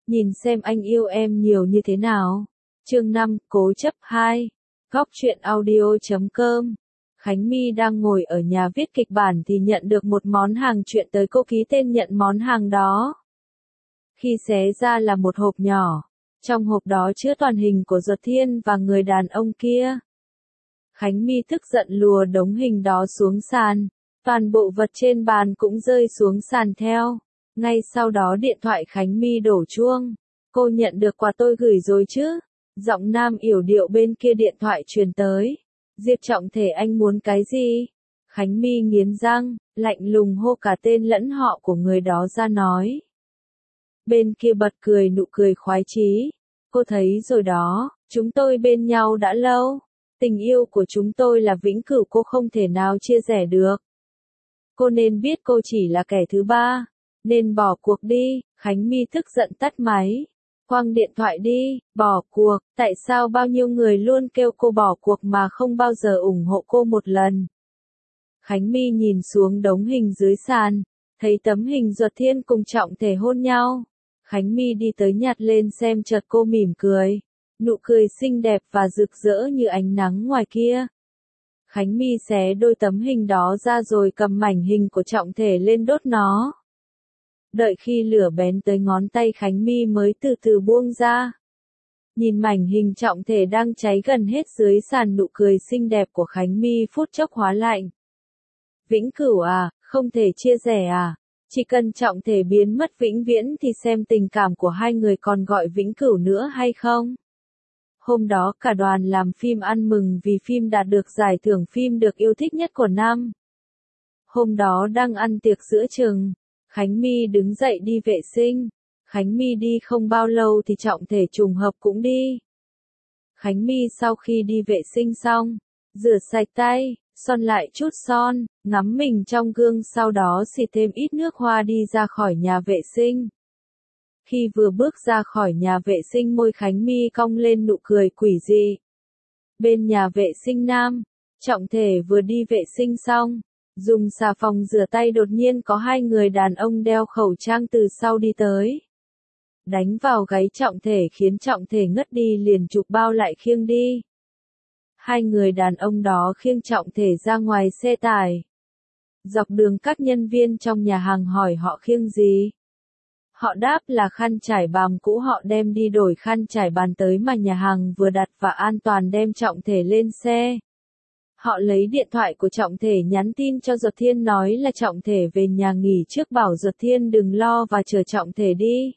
Nhìn xem anh yêu em nhiều như thế nào. Chương 5, Cố chấp 2. Góc truyện audio.com. Khánh My đang ngồi ở nhà viết kịch bản thì nhận được một món hàng chuyện tới, cô ký tên nhận món hàng đó. Khi xé ra là một hộp nhỏ. Trong hộp đó chứa toàn hình của Duật Thiên và người đàn ông kia. Khánh My tức giận lùa đống hình đó xuống sàn. Toàn bộ vật trên bàn cũng rơi xuống sàn theo. Ngay sau đó điện thoại Khánh My đổ chuông. Cô nhận được quà tôi gửi rồi chứ? Giọng nam yểu điệu bên kia điện thoại truyền tới. Diệp Trọng Thể, anh muốn cái gì? Khánh My nghiến răng, lạnh lùng hô cả tên lẫn họ của người đó ra nói. Bên kia bật cười nụ cười khoái chí. Cô thấy rồi đó, chúng tôi bên nhau đã lâu. Tình yêu của chúng tôi là vĩnh cửu, cô không thể nào chia rẽ được. Cô nên biết cô chỉ là kẻ thứ ba. Nên bỏ cuộc đi. Khánh My tức giận tắt máy. Quăng điện thoại đi, bỏ cuộc. Tại sao bao nhiêu người luôn kêu cô bỏ cuộc mà không bao giờ ủng hộ cô một lần? Khánh My nhìn xuống đống hình dưới sàn. Thấy tấm hình Duật Thiên cùng Trọng Thể hôn nhau. Khánh My đi tới nhặt lên xem, chợt cô mỉm cười. Nụ cười xinh đẹp và rực rỡ như ánh nắng ngoài kia. Khánh My xé đôi tấm hình đó ra rồi cầm mảnh hình của Trọng Thể lên đốt nó. Đợi khi lửa bén tới ngón tay Khánh My mới từ từ buông ra. Nhìn mảnh hình Trọng Thể đang cháy gần hết dưới sàn, nụ cười xinh đẹp của Khánh My phút chốc hóa lạnh. Vĩnh cửu à, không thể chia rẽ à? Chỉ cần Trọng Thể biến mất vĩnh viễn thì xem tình cảm của hai người còn gọi vĩnh cửu nữa hay không? Hôm đó cả đoàn làm phim ăn mừng vì phim đạt được giải thưởng phim được yêu thích nhất của năm. Hôm đó đang ăn tiệc giữa chừng, Khánh My đứng dậy đi vệ sinh. Khánh My đi không bao lâu thì Trọng Thể trùng hợp cũng đi. Khánh My sau khi đi vệ sinh xong, rửa sạch tay, son lại chút son, ngắm mình trong gương, sau đó xịt thêm ít nước hoa đi ra khỏi nhà vệ sinh. Khi vừa bước ra khỏi nhà vệ sinh, môi Khánh My cong lên nụ cười quỷ dị. Bên nhà vệ sinh nam, Trọng Thể vừa đi vệ sinh xong, dùng xà phòng rửa tay, đột nhiên có hai người đàn ông đeo khẩu trang từ sau đi tới. Đánh vào gáy Trọng Thể khiến Trọng Thể ngất đi, liền chụp bao lại khiêng đi. Hai người đàn ông đó khiêng Trọng Thể ra ngoài xe tải. Dọc đường các nhân viên trong nhà hàng hỏi họ khiêng gì. Họ đáp là khăn trải bàn cũ, họ đem đi đổi khăn trải bàn tới mà nhà hàng vừa đặt và an toàn đem Trọng Thể lên xe. Họ lấy điện thoại của Trọng Thể nhắn tin cho Duật Thiên nói là Trọng Thể về nhà nghỉ trước, bảo Duật Thiên đừng lo và chờ Trọng Thể đi.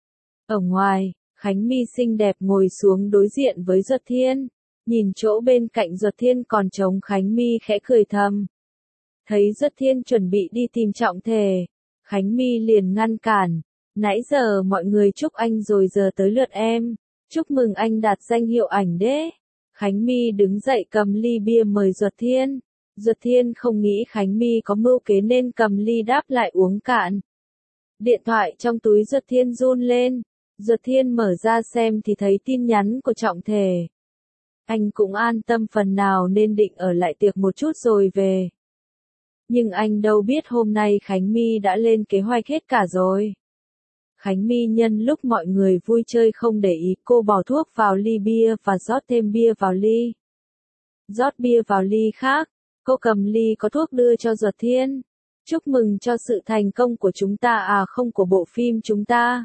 Ở ngoài, Khánh My xinh đẹp ngồi xuống đối diện với Duật Thiên. Nhìn chỗ bên cạnh Duật Thiên còn trống, Khánh My khẽ cười thầm. Thấy Duật Thiên chuẩn bị đi tìm Trọng Thể, Khánh My liền ngăn cản. Nãy giờ mọi người chúc anh rồi, giờ tới lượt em. Chúc mừng anh đạt danh hiệu ảnh đế. Khánh My đứng dậy cầm ly bia mời Duật Thiên. Duật Thiên không nghĩ Khánh My có mưu kế nên cầm ly đáp lại uống cạn. Điện thoại trong túi Duật Thiên run lên. Duật Thiên mở ra xem thì thấy tin nhắn của Trọng Thể. Anh cũng an tâm phần nào nên định ở lại tiệc một chút rồi về. Nhưng anh đâu biết hôm nay Khánh My đã lên kế hoạch hết cả rồi. Khánh My nhân lúc mọi người vui chơi không để ý, cô bỏ thuốc vào ly bia và rót thêm bia vào ly. Rót bia vào ly khác, cô cầm ly có thuốc đưa cho Duật Thiên. Chúc mừng cho sự thành công của chúng ta, à không, của bộ phim chúng ta.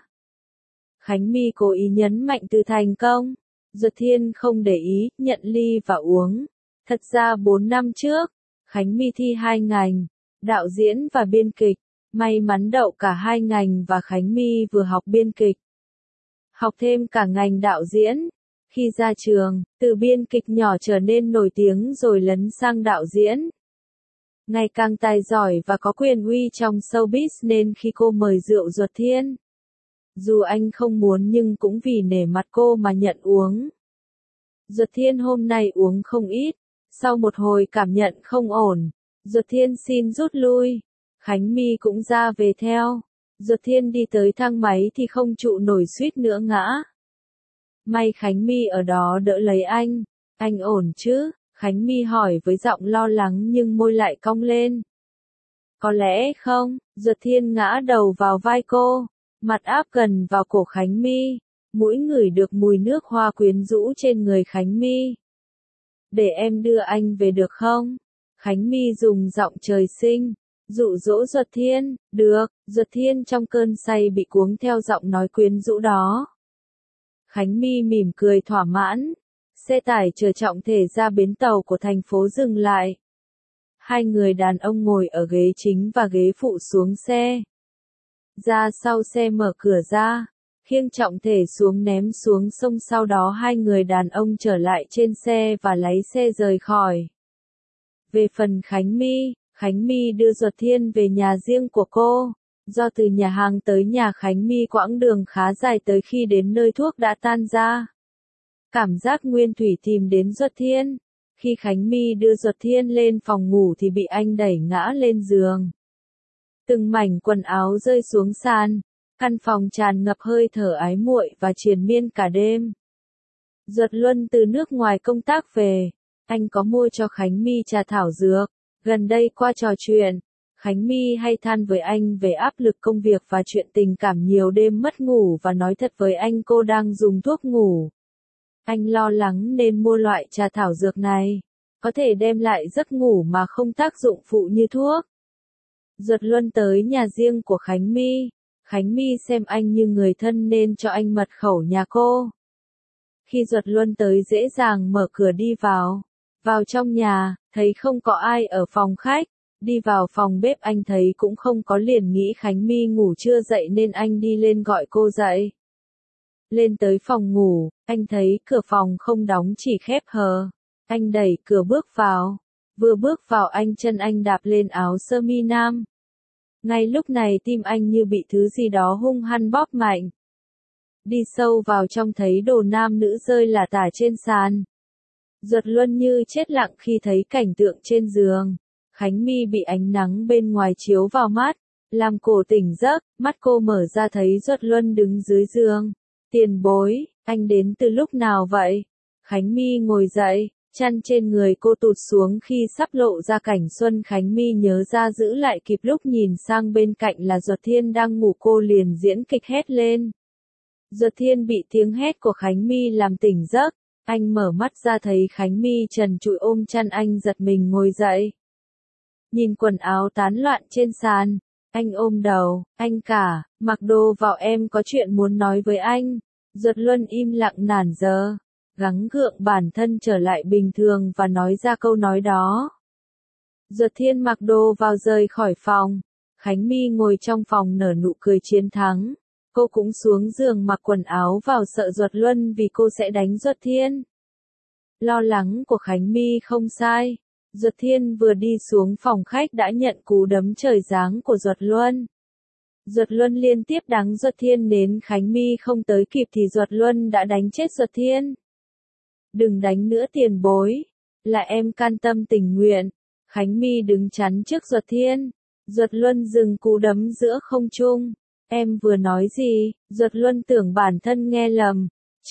Khánh My cố ý nhấn mạnh từ thành công. Duật Thiên không để ý, nhận ly và uống. Thật ra 4 năm trước, Khánh My thi 2 ngành, đạo diễn và biên kịch. May mắn đậu cả 2 ngành và Khánh My vừa học biên kịch, học thêm cả ngành đạo diễn. Khi ra trường, từ biên kịch nhỏ trở nên nổi tiếng rồi lấn sang đạo diễn. Ngày càng tài giỏi và có quyền uy trong showbiz nên khi cô mời rượu Duật Thiên, dù anh không muốn nhưng cũng vì nể mặt cô mà nhận uống. Duật Thiên hôm nay uống không ít, sau một hồi cảm nhận không ổn, Duật Thiên xin rút lui. Khánh My cũng ra về theo. Duật Thiên đi tới thang máy thì không trụ nổi, suýt nữa ngã. May Khánh My ở đó đỡ lấy anh. Anh ổn chứ? Khánh My hỏi với giọng lo lắng nhưng môi lại cong lên. Có lẽ không. Duật Thiên ngã đầu vào vai cô. mặt áp gần vào cổ Khánh My, mũi ngửi được mùi nước hoa quyến rũ trên người Khánh My. Để em đưa anh về được không? Khánh My dùng giọng trời sinh, dụ dỗ Duật Thiên. Được, Duật Thiên trong cơn say bị cuống theo giọng nói quyến rũ đó. Khánh My mỉm cười thỏa mãn. Xe tải chở trọng thể ra bến tàu của thành phố dừng lại. Hai người đàn ông ngồi ở ghế chính và ghế phụ xuống xe. Ra sau xe mở cửa ra, khiêng trọng thể xuống ném xuống sông, sau đó hai người đàn ông trở lại trên xe và lái xe rời khỏi. Về phần Khánh My đưa Duật Thiên về nhà riêng của cô. Do từ nhà hàng tới nhà Khánh My quãng đường khá dài, tới khi đến nơi thuốc đã tan ra. Cảm giác nguyên thủy tìm đến Duật Thiên. Khi Khánh My đưa Duật Thiên lên phòng ngủ thì bị anh đẩy ngã lên giường. Từng mảnh quần áo rơi xuống sàn. Căn phòng tràn ngập hơi thở ái muội và triền miên cả đêm. Duật Luân từ nước ngoài công tác về. Anh có mua cho Khánh My trà thảo dược. Gần đây qua trò chuyện, Khánh My hay than với anh về áp lực công việc và chuyện tình cảm, nhiều đêm mất ngủ, và nói thật với anh cô đang dùng thuốc ngủ. Anh lo lắng nên mua loại trà thảo dược này, có thể đem lại giấc ngủ mà không tác dụng phụ như thuốc. Duật Luân tới nhà riêng của Khánh My. Khánh My xem anh như người thân nên cho anh mật khẩu nhà cô. Khi Duật Luân tới dễ dàng mở cửa đi vào. Vào trong nhà, thấy không có ai ở phòng khách. Đi vào phòng bếp anh thấy cũng không có, liền nghĩ Khánh My ngủ chưa dậy nên anh đi lên gọi cô dậy. Lên tới phòng ngủ, anh thấy cửa phòng không đóng, chỉ khép hờ. Anh đẩy cửa bước vào. Vừa bước vào chân anh đạp lên áo sơ mi nam. Ngay lúc này tim anh như bị thứ gì đó hung hăng bóp mạnh. Đi sâu vào trong thấy đồ nam nữ rơi lả tả trên sàn. Duật Luân như chết lặng khi thấy cảnh tượng trên giường. Khánh My bị ánh nắng bên ngoài chiếu vào mắt, làm cô tỉnh giấc, mắt cô mở ra thấy Duật Luân đứng dưới giường. Tiền bối, anh đến từ lúc nào vậy? Khánh My ngồi dậy, chăn trên người cô tụt xuống khi sắp lộ ra cảnh xuân. Khánh My nhớ ra giữ lại kịp lúc nhìn sang bên cạnh là Duật Thiên đang ngủ, cô liền diễn kịch hét lên. Duật Thiên bị tiếng hét của Khánh My làm tỉnh giấc, anh mở mắt ra thấy Khánh My trần trụi ôm chăn, anh giật mình ngồi dậy. Nhìn quần áo tán loạn trên sàn, anh ôm đầu, anh cả, mặc đồ vào, em có chuyện muốn nói với anh. Duật Luân im lặng nản giờ, gắng gượng bản thân trở lại bình thường và nói ra câu nói đó. Duật Thiên mặc đồ vào rời khỏi phòng. Khánh My ngồi trong phòng nở nụ cười chiến thắng. Cô cũng xuống giường mặc quần áo vào, sợ Duật Luân vì cô sẽ đánh Duật Thiên. Lo lắng của Khánh My không sai. Duật Thiên vừa đi xuống phòng khách đã nhận cú đấm trời giáng của Duật Luân. Duật Luân liên tiếp đánh Duật Thiên đến Khánh My không tới kịp thì Duật Luân đã đánh chết Duật Thiên. Đừng đánh nữa tiền bối, là em can tâm tình nguyện. Khánh My đứng chắn trước Duật Thiên. Duật Luân dừng cú đấm giữa không trung. Em vừa nói gì? Duật Luân tưởng bản thân nghe lầm.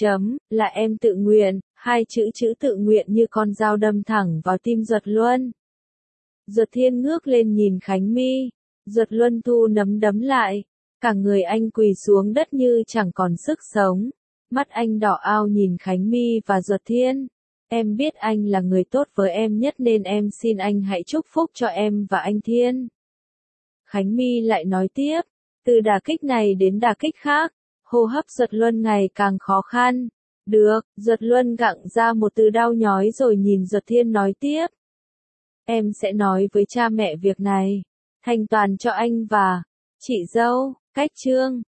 Là em tự nguyện. Hai chữ tự nguyện như con dao đâm thẳng vào tim Duật Luân. Duật Thiên ngước lên nhìn Khánh My. Duật Luân thu nắm đấm lại. Cả người anh quỳ xuống đất như chẳng còn sức sống. Mắt anh đỏ ao nhìn Khánh My và Duật Thiên. Em biết anh là người tốt với em nhất nên em xin anh hãy chúc phúc cho em và anh Thiên. Khánh My lại nói tiếp. Từ đả kích này đến đả kích khác, hô hấp Duật Luân ngày càng khó khăn. Được, Duật Luân gặng ra một từ đau nhói rồi nhìn Duật Thiên nói tiếp. Em sẽ nói với cha mẹ việc này, thành toàn cho anh và chị dâu. Cách chương